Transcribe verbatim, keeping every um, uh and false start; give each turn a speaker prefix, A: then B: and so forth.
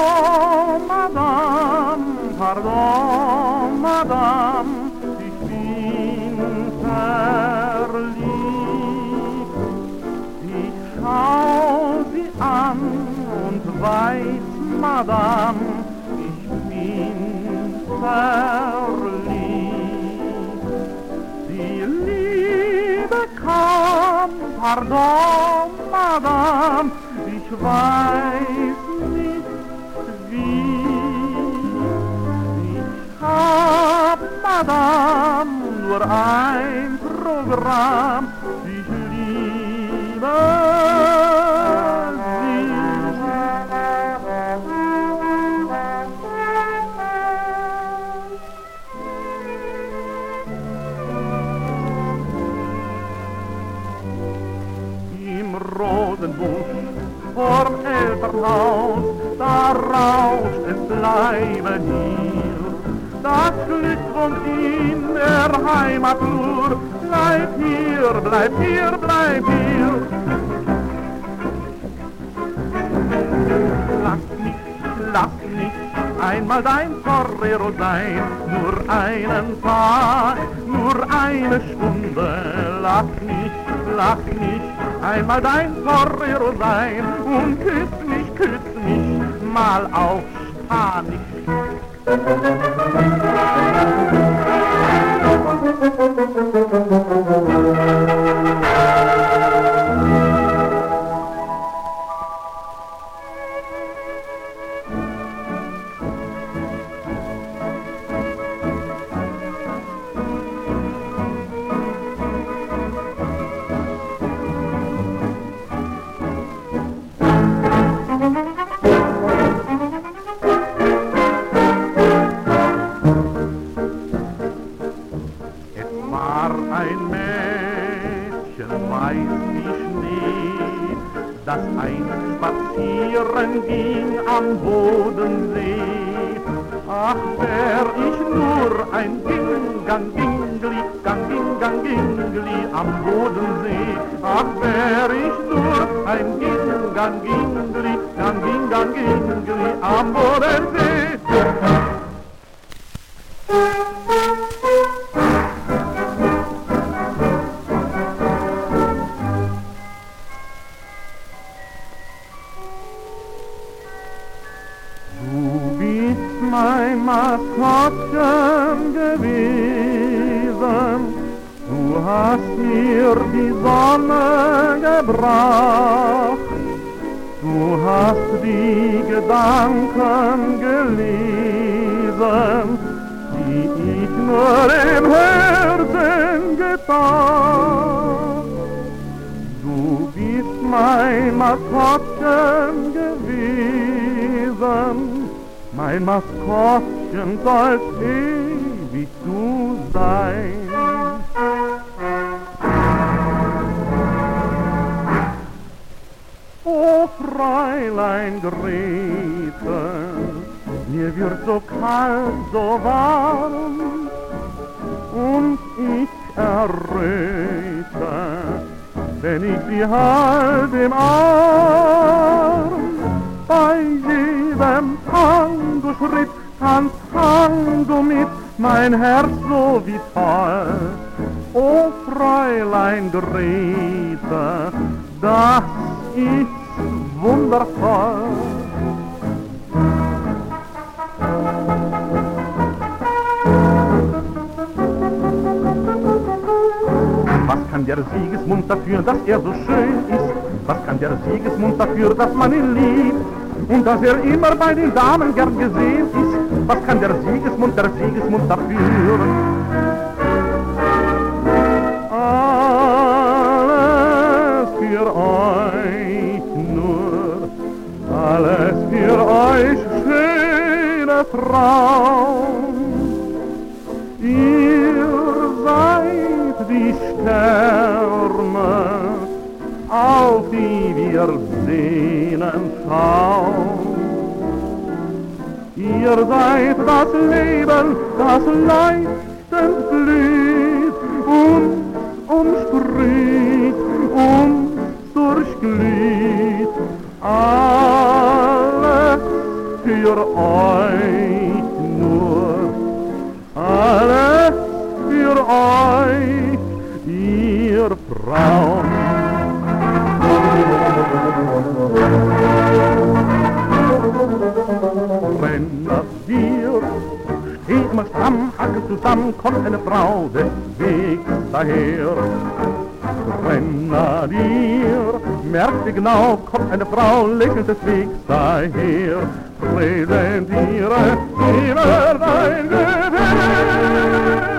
A: Madame, pardon, Madame, ich bin verliebt. Ich schau sie an und weiß, Madame, ich bin verliebt. Die Liebe kam, pardon, Madame, ich weiß nicht wie. Ich hab, Madame, nur ein Programm, ich liebe Rosenbusch vorm Elternhaus, da rauscht es, bleibe hier. Das Glück wohnt in der Heimat nur, bleib hier, bleib hier, bleib hier. Lass mich, lass mich einmal dein Torero sein, nur einen Tag, nur eine Stunde. Lass mich, lass mich einmal dein Torero sein und küss mich, küss mich mal auf Spanisch. Ein Mädchen weiß wie Schnee, das einst spazieren ging am Bodensee. Ach, wär ich nur ein Gingang, Gingli, Gang, Gingang, Gingli am Bodensee. Ach, wär ich nur ein Gingang, Gingli, Gang, Gingang, Gingli am Bodensee. Du bist mein Maskottchen gewesen, du hast mir die Sonne gebracht, du hast die Gedanken gelesen, die ich nur im Herzen gedacht. Du bist mein Maskottchen gewesen, mein Maskottchen sollst ewig du sein. O Fräulein Grete, mir wird so kalt, so warm, und ich erröte, wenn ich sie halt im Arm. Bei jedem Tango-Schritt tanzt Tango mit, mein Herz so vital. O Fräulein Grete, das ist wundervoll. Was kann der Siegesmund dafür, dass er so schön ist? Was kann der Siegesmund dafür, dass man ihn liebt? Und dass er immer bei den Damen gern gesehen ist? Was kann der Siegesmund, der Siegesmund dafür? Alles für euch nur, alles für euch, schöne Traum. Ihr seid die Sterne, auf die wir sehnen schauen. Ihr seid das Leben, das leuchtend blüht und uns sprüht, uns durchglüht. Alles für euch nur, alles für euch, ihr Frauen. Grenadier, steht immer stramm, Hacke zusammen, kommt eine Frau des Wegs daher. Grenadier, merkt ihr genau, kommt eine Frau, lächelt des Wegs daher. Präsentiere immer dein Gewehr.